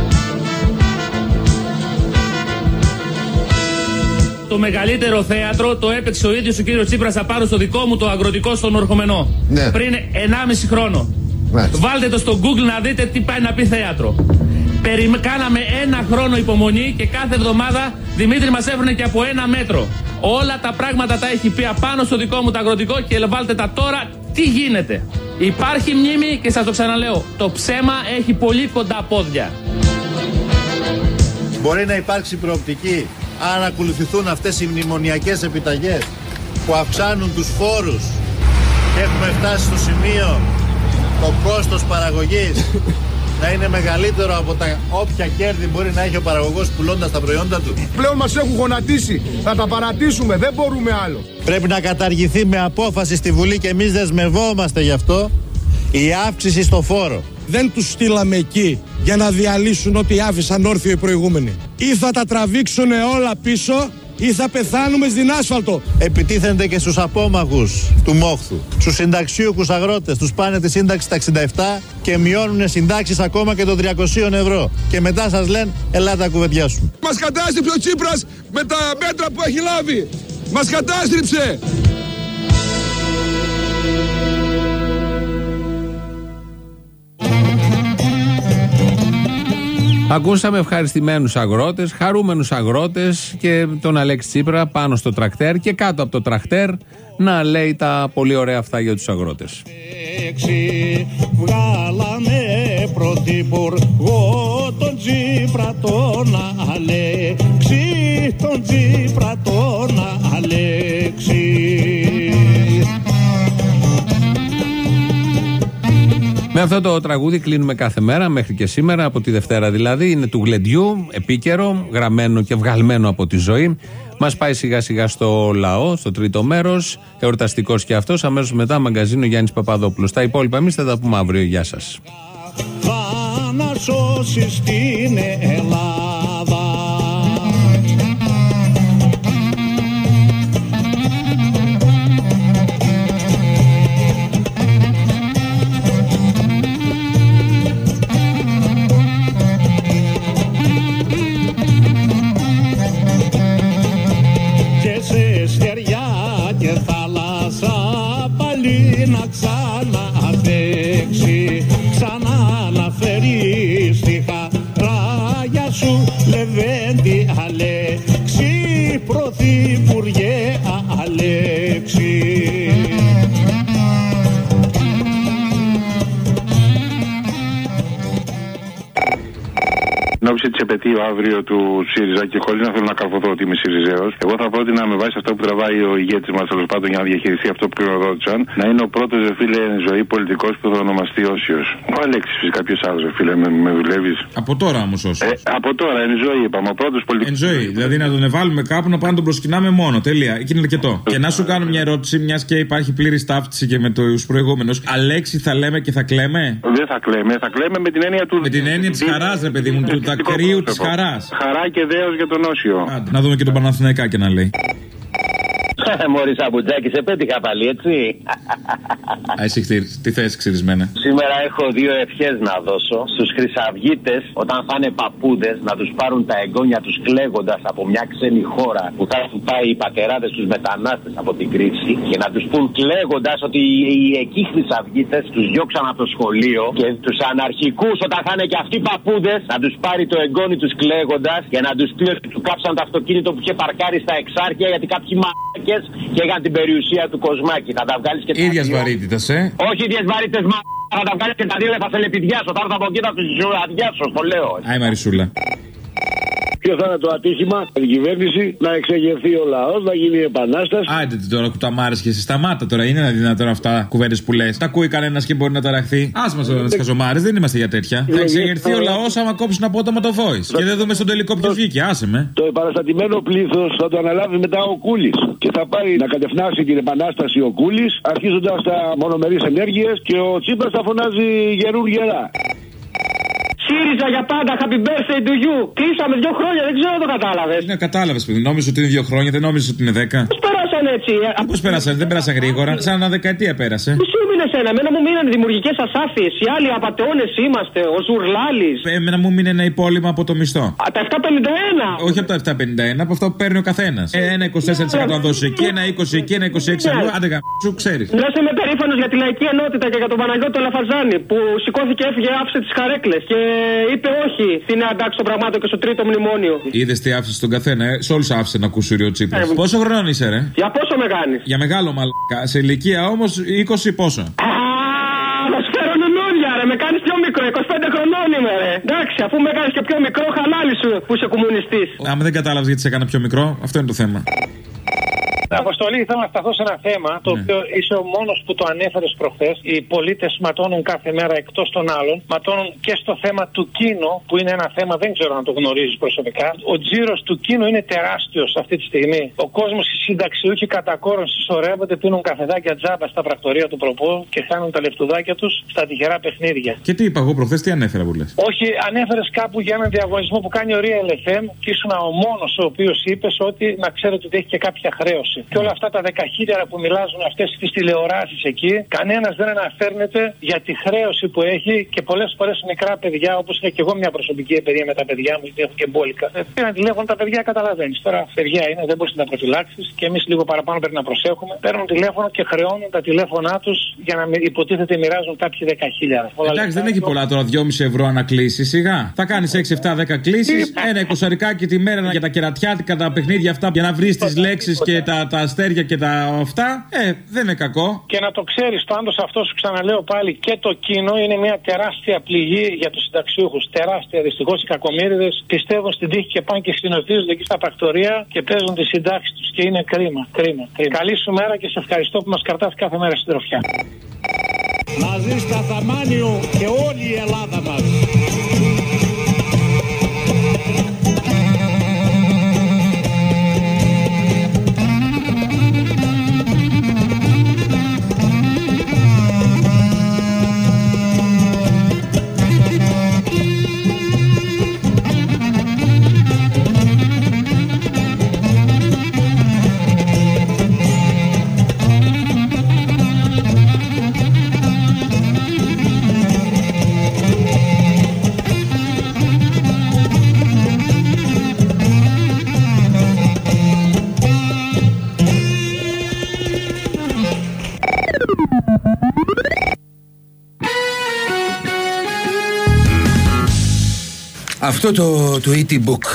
Το μεγαλύτερο θέατρο το έπαιξε ο ίδιος ο κύριος Τσίπρας απάνω στο δικό μου το αγροτικό στον Ορχομενό. Ναι. Πριν 1,5 χρόνο. Ναι. Βάλτε το στο Google να δείτε τι πάει να πει θέατρο. Κάναμε 1 χρόνο υπομονή και κάθε εβδομάδα Δημήτρη μας έφερνε και από 1 μέτρο. Όλα τα πράγματα τα έχει πει απάνω στο δικό μου το αγροτικό και βάλτε τα τώρα τι γίνεται. Υπάρχει μνήμη και σας το ξαναλέω, το ψέμα έχει πολύ κοντά πόδια. Μπορεί να υπάρξει προοπτική αν ακολουθηθούν αυτές οι μνημονιακές επιταγές που αυξάνουν τους φόρους και έχουμε φτάσει στο σημείο το κόστος παραγωγής να είναι μεγαλύτερο από τα όποια κέρδη μπορεί να έχει ο παραγωγός πουλώντας τα προϊόντα του. Πλέον μας έχουν γονατίσει. Θα τα παρατήσουμε. Δεν μπορούμε άλλο. Πρέπει να καταργηθεί με απόφαση στη Βουλή και εμείς δεσμευόμαστε γι' αυτό η αύξηση στο φόρο. Δεν τους στείλαμε εκεί για να διαλύσουν ό,τι άφησαν όρθιο οι προηγούμενοι. Ή θα τα τραβήξουν όλα πίσω ή θα πεθάνουμε στην άσφαλτο. Επιτίθενται και στους απόμαχους του μόχθου, στους συνταξίοικους αγρότες, τους πάνε τη σύνταξη στα 67 και μειώνουν συντάξεις ακόμα και των 300 ευρώ. Και μετά σας λένε, ελάτε να κουβεντιάσουμε. Μας κατάστριψε ο Τσίπρας με τα μέτρα που έχει λάβει. Μας κατάστριψε. Ακούσαμε ευχαριστημένους αγρότες, χαρούμενους αγρότες και τον Αλέξη Τσίπρα πάνω στο τρακτέρ και κάτω από το τρακτέρ να λέει τα πολύ ωραία αυτά για τους αγρότες. Βγάλαμε πρωθυπουργό τον Τσίπρα. Τσίπρα τον Αλέξη, τον Τσίπρα τον Αλέξη. Με αυτό το τραγούδι κλείνουμε κάθε μέρα μέχρι και σήμερα, από τη Δευτέρα δηλαδή. Είναι του γλεντιού, επίκαιρο, γραμμένο και βγαλμένο από τη ζωή. Μας πάει σιγά σιγά στο λαό, στο τρίτο μέρος, εορταστικός και αυτός. Αμέσως μετά μαγκαζίνο Γιάννης Παπαδόπουλος. Τα υπόλοιπα εμείς θα τα πούμε αύριο. Γεια σας. Θα να σώσεις την Ελλάδα. Να ξαναδέξει, ξανά να φέρει στη χαράγια σου Λεβέντη Αλέξη, πρωθυπουργέ Αλέξη. Εν ώψη τη επετείου αύριο του ΣΥΡΙΖΑ και χωρίς να θέλω να καρφωθώ ότι είμαι ΣΥΡΙΖΑΕΟΣ, εγώ θα πρότεινα με βάση αυτό που τραβάει ο ηγέτης μας τέλος πάντων για να διαχειριστεί αυτό που κληροδότησαν, να είναι ο πρώτος φίλε εν ζωή πολιτικός που θα ονομαστεί Όσιος. Ο Αλέξης φυσικά, κάποιος άλλος φίλε, με δουλεύεις. Από τώρα όμως Όσιος. Από τώρα, εν ζωή είπαμε, ο πρώτος πολιτικός. Εν ζωή, δηλαδή να τον βάλουμε κάπου να πάμε να τον προσκυνάμε μόνο. Τέλεια, εκεί είναι αρκετό. Και να σου κάνω μια ερώτηση, μιας και υπάρχει πλήρη ταύτιση και με τους προηγούμενους. Αλέξη θα λέμε και θα κλαίμε. Δεν θα κλαίμε, θα κλαίμε με την έννοια του. Με την έννοια της χαράς, ρε παιδί μου, του δακρύου της χαράς. Χαρά και δέος για τον Όσιο. Άντε, να δούμε και τον Παναθηναϊκάκη να λέει. Μωρή Σαμπουτζάκη, σε πέτυχα πάλι, έτσι. Αισυχτήρ, τι θες ξυρισμένα. Σήμερα έχω δύο ευχές να δώσω στους χρυσαυγίτες όταν θα είναι παππούδες να τους πάρουν τα εγγόνια τους κλαίγοντας από μια ξένη χώρα που θα έχουν πάει οι πατεράδες τους μετανάστες από την κρίση και να τους πούν κλαίγοντας ότι οι εκεί χρυσαυγίτες τους διώξαν από το σχολείο και τους αναρχικούς όταν θα είναι και αυτοί παππούδες να τους πάρει το εγγόνι τους κλαίγοντας και να τους πει ότι του κάψαν το αυτοκίνητο που είχε παρκάρει στα Εξάρχεια γιατί κάποιοι μ***κες και είχαν την περιουσία του Κοσμάκη. Θα τα βγάλεις και τα ίδιας βαρύτητας, Όχι ίδιες βαρύτητες, θα τα βγάλεις και τα δύο, θα σε λεπιδιάσω. Θα έρθω από εκεί, θα τους αδειάσω, το λέω. Άι Μαρισούλα. Ποιο θα είναι το άτυχημα, η κυβέρνηση να εξεγερθεί ο λαός, να γίνει επανάσταση. Άντε τώρα κουταμάρες και εσύ σταμάτα τώρα. Είναι δυνατόν αυτά κουβέντες που λες. Τα ακούει κανένας και μπορεί να ταραχθεί. Ας μας τις χαζομάρες, δεν είμαστε για τέτοια. Θα εξεγερθεί ο λαός άμα κόψουν απότομα το voice. Και δεν δούμε στον τελικό ποιος βγήκε. Άσε με. Το επαναστατημένο πλήθος θα το αναλάβει μετά ο Κούλης. Και θα πάει να κατευνάσει την επανάσταση ο Κούλης, αρχίζοντας τα μονομερείς ενέργειες και ο Τσίπρας θα φωνάζει γερούν γερά. ΣΥΡΙΖΑ για πάντα, happy birthday to you. Κλείσαμε 2 χρόνια, δεν ξέρω αν το κατάλαβες. Ναι, κατάλαβες, παιδί. Νόμιζα ότι είναι 2 χρόνια, δεν νόμιζα ότι είναι 10. Πώς πέρασαν έτσι, Πώς πέρασαν, δεν πέρασαν γρήγορα. Σαν ένα δεκαετία πέρασε. Τι σου μείνε εσένα, εμένα μου μείνανε δημιουργικές ασάφειες. Οι άλλοι απατεώνες είμαστε, ο Ζουρλάλης. Εμένα μου μείνει ένα υπόλοιπο από το μισθό. Τα 751. Όχι από τα 751, από αυτό που παίρνει ο καθένας. Ένα 24% να δώσει εκεί, ένα 20 εκεί, ένα 26 αλλού. Άντε σου ξέρεις. Μιλάς, είμαι περήφανος για τη λαϊκή ενότητα και για τον Παναγιώτο Λαφαζάνη που σηκώθηκε, έφυγε, άφησε τις καρέκλες και είπε όχι στην αντάξη των πραγμάτων και στο τρίτο μνημόνιο. Είδες τι άφησε τον καθένα, σε όλους άφησε να ακούσει ο Τσίπρας. Πόσο χρόνο είσαι, ρε? Για πόσο με κάνεις? Για μεγάλο μαλάκα. Σε ηλικία όμως 20 πόσο? Να σου φέρω λουλούδια, ρε. Με κάνεις πιο μικρό. 25 χρονών είμαι, ρε. Εντάξει, αφού με κάνεις και πιο μικρό, χαλάλι σου που είσαι κομμουνιστής. Άμα δεν κατάλαβες γιατί σε έκανα πιο μικρό, αυτό είναι το θέμα. Αποστολή, θέλω να σταθώ σε ένα θέμα το οποίο είσαι ο μόνος που το ανέφερες προχθές. Οι πολίτες ματώνουν κάθε μέρα εκτός των άλλων. Ματώνουν και στο θέμα του Κίνο, που είναι ένα θέμα, δεν ξέρω αν το γνωρίζεις προσωπικά. Ο τζίρος του Κίνο είναι τεράστιος αυτή τη στιγμή. Ο κόσμος, οι συνταξιούχοι κατά κόρον συσσωρεύονται, πίνουν καφεδάκια τζάμπα στα πρακτορία του προπό και χάνουν τα λεφτουδάκια τους στα τυχερά παιχνίδια. Και τι είπα εγώ προχθές, τι ανέφερα που λες? Όχι, ανέφερες κάπου για έναν διαγωνισμό που κάνει ο Real FM και ήσουν ο μόνος ο οποίος είπες ότι να ξέρετε ότι έχει και κάποια χρέωση. Και όλα αυτά τα 10.000 που μιλάζουν αυτές τις τηλεοράσεις εκεί, κανένας δεν αναφέρνεται για τη χρέωση που έχει και πολλές φορές μικρά παιδιά, όπως είχα και εγώ μια προσωπική εμπειρία με τα παιδιά μου, γιατί έχω και μπόλικα. Πήραν τηλέφωνο τα παιδιά, καταλαβαίνεις. Τώρα παιδιά είναι, δεν μπορείς να τα προφυλάξεις και εμείς λίγο παραπάνω πρέπει να προσέχουμε. Παίρνουν τηλέφωνο και χρεώνουν τα τηλέφωνά τους για να υποτίθεται μοιράζουν κάποιοι 10.000. Εντάξει, δεν έχει πολλά τώρα 2,5 ευρώ ανακλήσεις, σιγά. Θα κάνεις 6, 7, 10 κλήσεις, ένα 20 τη μέρα για τα κερατιάτικα, τα παιχνίδια αυτά για να βρεις τις λέξεις και τα τα αστέρια και τα αυτά, δεν είναι κακό. Και να το ξέρεις, πάντως αυτό σου ξαναλέω πάλι, και το Κίνο είναι μια τεράστια πληγή για τους συνταξιούχους. Τεράστια. Δυστυχώς οι κακομοίριδες πιστεύουν στην τύχη και πάνε και συνοθίζονται εκεί στα πρακτορεία και παίζουν τη συντάξη τους. Και είναι κρίμα. Καλή σου μέρα και σε ευχαριστώ που μας κρατάς κάθε μέρα στην τροφιά. Μαζί στα Θαμάνιο και όλη η Ελλάδα μας. Αυτό το e-book